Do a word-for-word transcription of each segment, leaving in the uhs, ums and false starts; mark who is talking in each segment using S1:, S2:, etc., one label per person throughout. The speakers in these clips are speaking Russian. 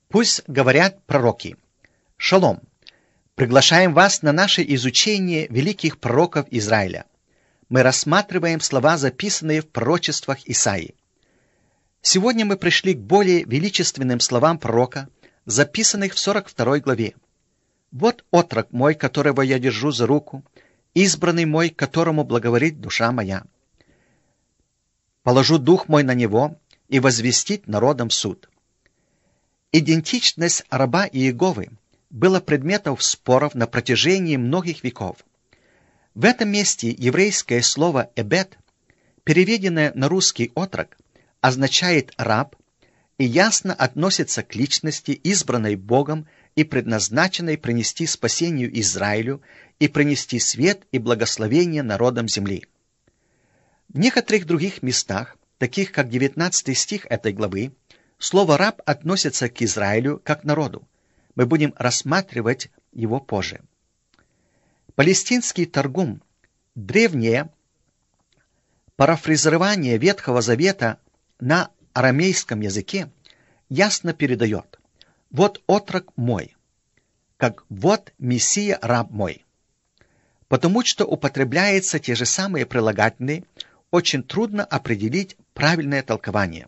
S1: Пусть говорят пророки. Шалом! Приглашаем вас на наше изучение великих пророков Израиля. Мы рассматриваем слова, записанные в пророчествах Исаии. Сегодня мы пришли к более величественным словам пророка, записанных в сорок второй главе. «Вот отрок мой, которого я держу за руку, избранный мой, которому благоволит душа моя. Положу дух мой на него и возвестит народам суд». Идентичность раба Иеговы была предметом споров на протяжении многих веков. В этом месте еврейское слово «эбед», переведенное на русский «отрок», означает «раб» и ясно относится к личности, избранной Богом и предназначенной принести спасению Израилю и принести свет и благословение народам земли. В некоторых других местах, таких как девятнадцатый стих этой главы, слово «раб» относится к Израилю как народу. Мы будем рассматривать его позже. Палестинский Таргум, древнее парафразирование Ветхого Завета на арамейском языке, ясно передает: «Вот отрок мой», как «вот Мессия раб мой». Потому что употребляются те же самые прилагательные, очень трудно определить правильное толкование.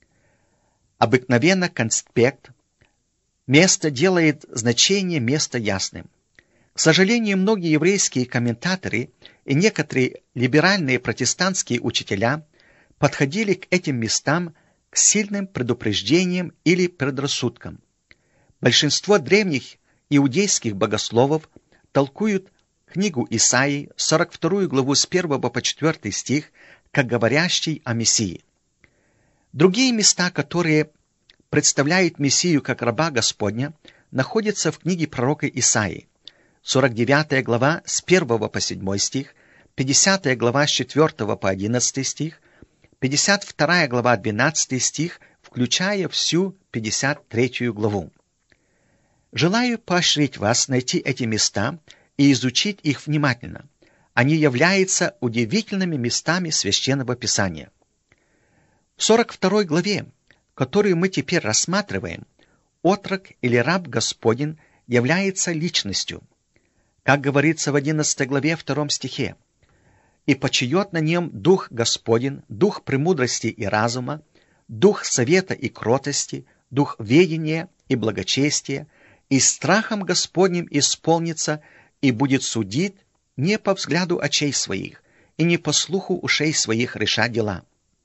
S1: Обыкновенно конспект место делает значение места ясным. К сожалению, многие еврейские комментаторы и некоторые либеральные протестантские учителя подходили к этим местам к сильным предупреждениям или предрассудкам. Большинство древних иудейских богословов толкуют книгу Исаии, сорок вторую главу с первого по четвёртый стих, как говорящий о Мессии. Другие места, которые представляют Мессию как раба Господня, находятся в книге пророка Исаии, сорок девятая глава с первого по седьмой стих, пятидесятая глава с четвёртого по одиннадцатый стих, пятьдесят вторая глава двенадцатый стих, включая всю пятьдесят третью главу. Желаю поощрить вас найти эти места и изучить их внимательно. Они являются удивительными местами Священного Писания. В сорок второй главе, которую мы теперь рассматриваем, отрок или раб Господень является личностью. Как говорится в одиннадцатой главе втором стихе: «И почиет на нем Дух Господень, Дух премудрости и разума, Дух совета и кротости, Дух ведения и благочестия, и страхом Господним исполнится, и будет судить не по взгляду очей своих, и не по слуху ушей своих решать дела».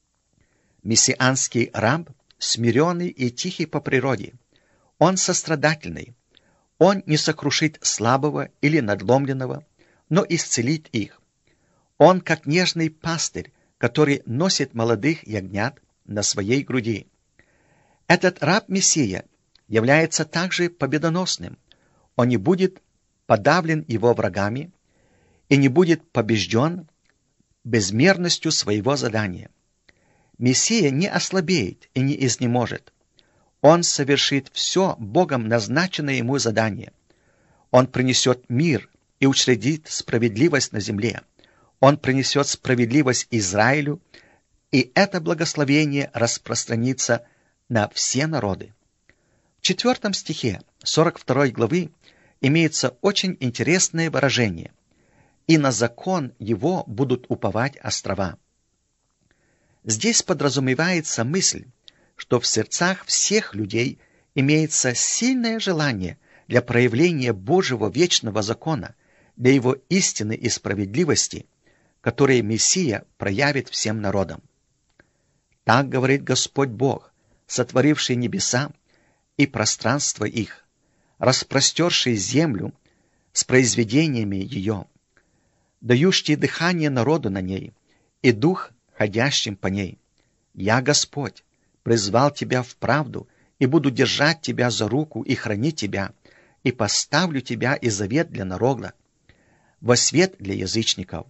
S1: Мессианский раб смиренный и тихий по природе. Он сострадательный. Он не сокрушит слабого или надломленного, но исцелит их. Он как нежный пастырь, который носит молодых ягнят на своей груди. Этот раб-мессия является также победоносным. Он не будет подавлен его врагами и не будет побежден безмерностью своего задания. Мессия не ослабеет и не изнеможет. Он совершит все Богом назначенное ему задание. Он принесет мир и учредит справедливость на земле. Он принесет справедливость Израилю, и это благословение распространится на все народы. В четвертом стихе сорок второй главы имеется очень интересное выражение: «И на закон его будут уповать острова». Здесь подразумевается мысль, что в сердцах всех людей имеется сильное желание для проявления Божьего вечного закона, для его истины и справедливости, которые Мессия проявит всем народам. Так говорит Господь Бог, сотворивший небеса и пространство их, распростерший землю с произведениями ее, дающий дыхание народу на ней и дух ходящим по ней. Я, Господь, призвал тебя в правду и буду держать тебя за руку и хранить тебя, и поставлю тебя и завет для народа, во свет для язычников.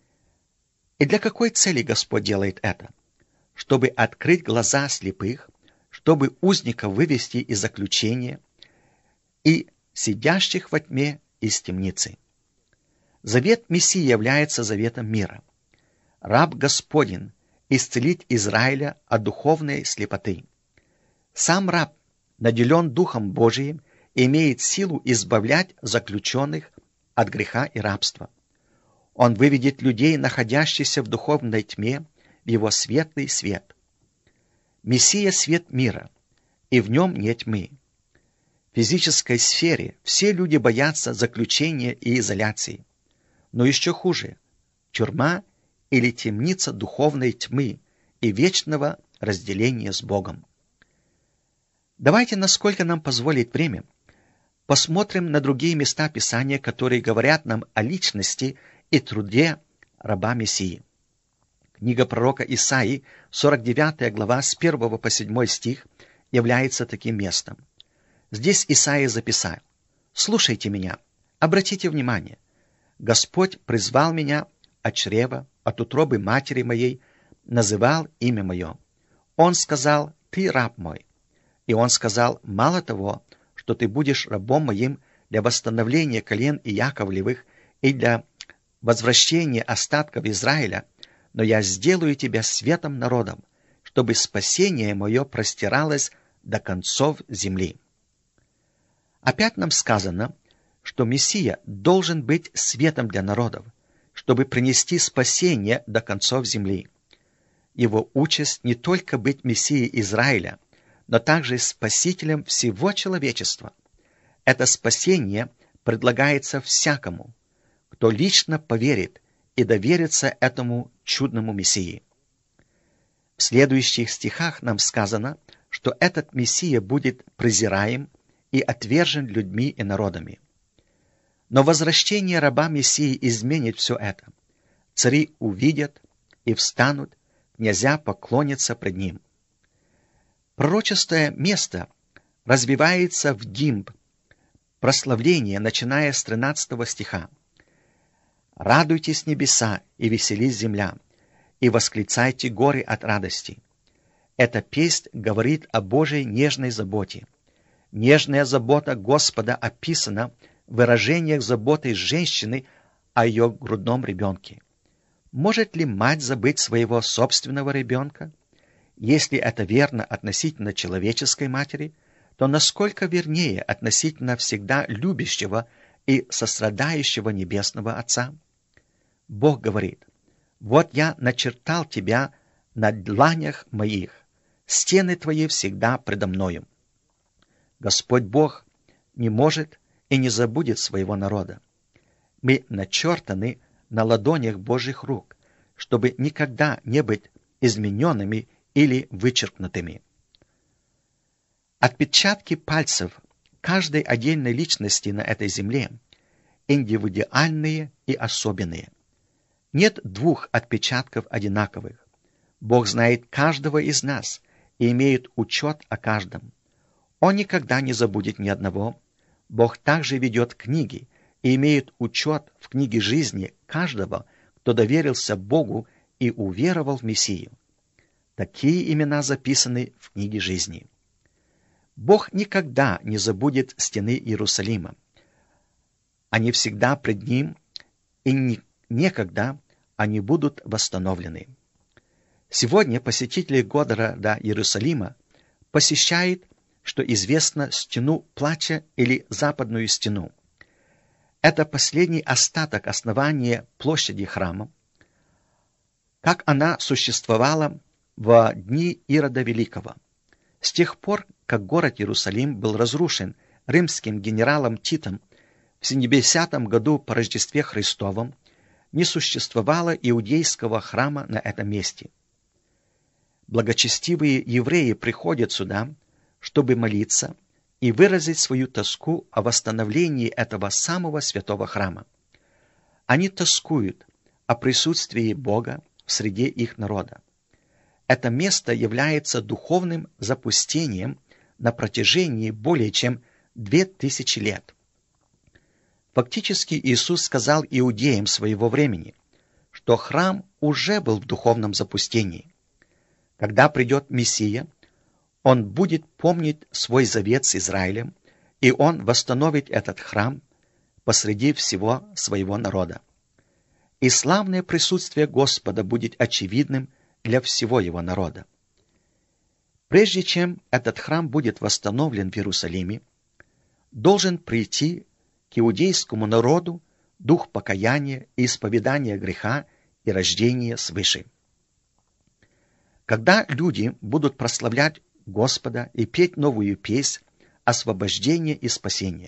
S1: И для какой цели Господь делает это? Чтобы открыть глаза слепых, чтобы узников вывести из заключения и сидящих во тьме из темницы. Завет Мессии является заветом мира. Раб Господень исцелит Израиля от духовной слепоты. Сам раб наделен Духом Божиим и имеет силу избавлять заключенных от греха и рабства. Он выведет людей, находящихся в духовной тьме, в его светлый свет. Мессия — свет мира, и в нем нет тьмы. В физической сфере все люди боятся заключения и изоляции. Но еще хуже – тюрьма или темница духовной тьмы и вечного разделения с Богом. Давайте, насколько нам позволит время, посмотрим на другие места Писания, которые говорят нам о личности и труде раба Мессии. Книга пророка Исаии, сорок девятая глава, с первого по седьмой стих, является таким местом. Здесь Исаия записал: «Слушайте меня, обратите внимание. Господь призвал меня от чрева, от утробы матери моей, называл имя мое. Он сказал: ты раб мой. И он сказал: мало того, что ты будешь рабом моим для восстановления колен Иаковлевых и для возвращения остатков Израиля, но я сделаю тебя светом народом, чтобы спасение мое простиралось до концов земли». Опять нам сказано, что Мессия должен быть светом для народов, чтобы принести спасение до концов земли. Его участь не только быть Мессией Израиля, но также спасителем всего человечества. Это спасение предлагается всякому, кто лично поверит и доверится этому чудному Мессии. В следующих стихах нам сказано, что этот Мессия будет презираем и отвержен людьми и народами. Но возвращение раба Мессии изменит все это. Цари увидят и встанут, князья поклонятся пред ним. Пророческое место развивается в гимн прославления, начиная с тринадцатого стиха. «Радуйтесь небеса и веселись земля, и восклицайте горы от радости». Эта песнь говорит о Божьей нежной заботе. Нежная забота Господа описана в выражениях заботы женщины о ее грудном ребенке. Может ли мать забыть своего собственного ребенка? Если это верно относительно человеческой матери, то насколько вернее относительно всегда любящего и сострадающего Небесного Отца? Бог говорит: «Вот я начертал тебя на дланях моих, стены твои всегда предо мною». Господь Бог не может и не забудет своего народа. Мы начертаны на ладонях Божьих рук, чтобы никогда не быть измененными или вычеркнутыми. Отпечатки пальцев каждой отдельной личности на этой земле индивидуальные и особенные. Нет двух отпечатков одинаковых. Бог знает каждого из нас и имеет учет о каждом. Он никогда не забудет ни одного. Бог также ведет книги и имеет учет в книге жизни каждого, кто доверился Богу и уверовал в Мессию. Такие имена записаны в книге жизни. Бог никогда не забудет стены Иерусалима. Они всегда пред Ним, и ни, некогда они будут восстановлены. Сегодня посетители города Иерусалима посещают, что известно, стену плача или западную стену. Это последний остаток основания площади храма, как она существовала в дни Ирода Великого. С тех пор, как город Иерусалим был разрушен римским генералом Титом в семидесятом году по Рождестве Христовом, не существовало иудейского храма на этом месте. Благочестивые евреи приходят сюда, чтобы молиться и выразить свою тоску о восстановлении этого самого святого храма. Они тоскуют о присутствии Бога в среде их народа. Это место является духовным запустением на протяжении более чем две тысячи лет. Фактически Иисус сказал иудеям своего времени, что храм уже был в духовном запустении. Когда придет Мессия, Он будет помнить свой завет с Израилем, и Он восстановит этот храм посреди всего своего народа. И славное присутствие Господа будет очевидным для всего Его народа. Прежде чем этот храм будет восстановлен в Иерусалиме, должен прийти к иудейскому народу дух покаяния и исповедания греха и рождения свыше. Когда люди будут прославлять Господа и петь новую песнь освобождения и спасения,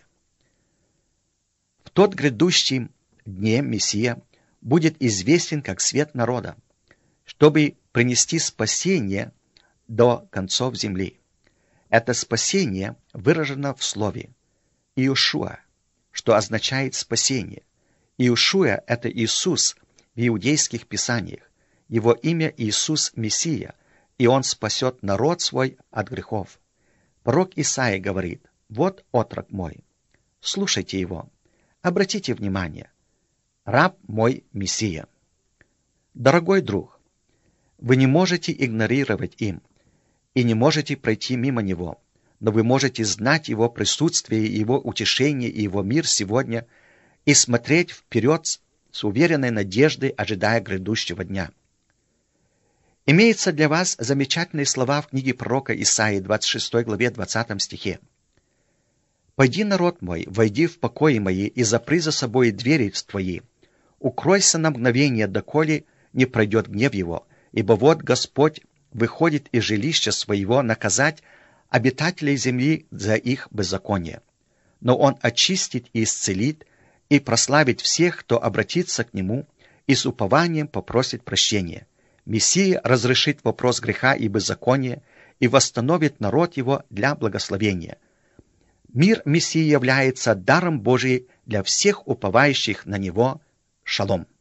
S1: в тот грядущий дне Мессия будет известен как свет народа, чтобы принести спасение до концов земли. Это спасение выражено в слове Иешуа, что означает спасение. Иешуа — это Иисус в иудейских писаниях. Его имя Иисус Мессия, и Он спасет народ свой от грехов. Пророк Исаия говорит: «Вот отрок мой, слушайте его, обратите внимание, раб мой Мессия». Дорогой друг, вы не можете игнорировать им и не можете пройти мимо него, но вы можете знать его присутствие, его утешение и его мир сегодня и смотреть вперед с уверенной надеждой, ожидая грядущего дня. Имеются для вас замечательные слова в книге пророка Исаии, двадцать шестой главе, двадцатом стихе. «Пойди, народ мой, войди в покои мои и запри за собой двери твои. Укройся на мгновение, доколе не пройдет гнев его, ибо вот Господь выходит из жилища своего наказать обитателей земли за их беззаконие. Но Он очистит и исцелит, и прославит всех, кто обратится к Нему, и с упованием попросит прощения. Мессия разрешит вопрос греха и беззакония и восстановит народ его для благословения. Мир Мессии является даром Божиим для всех уповающих на Него. Шалом.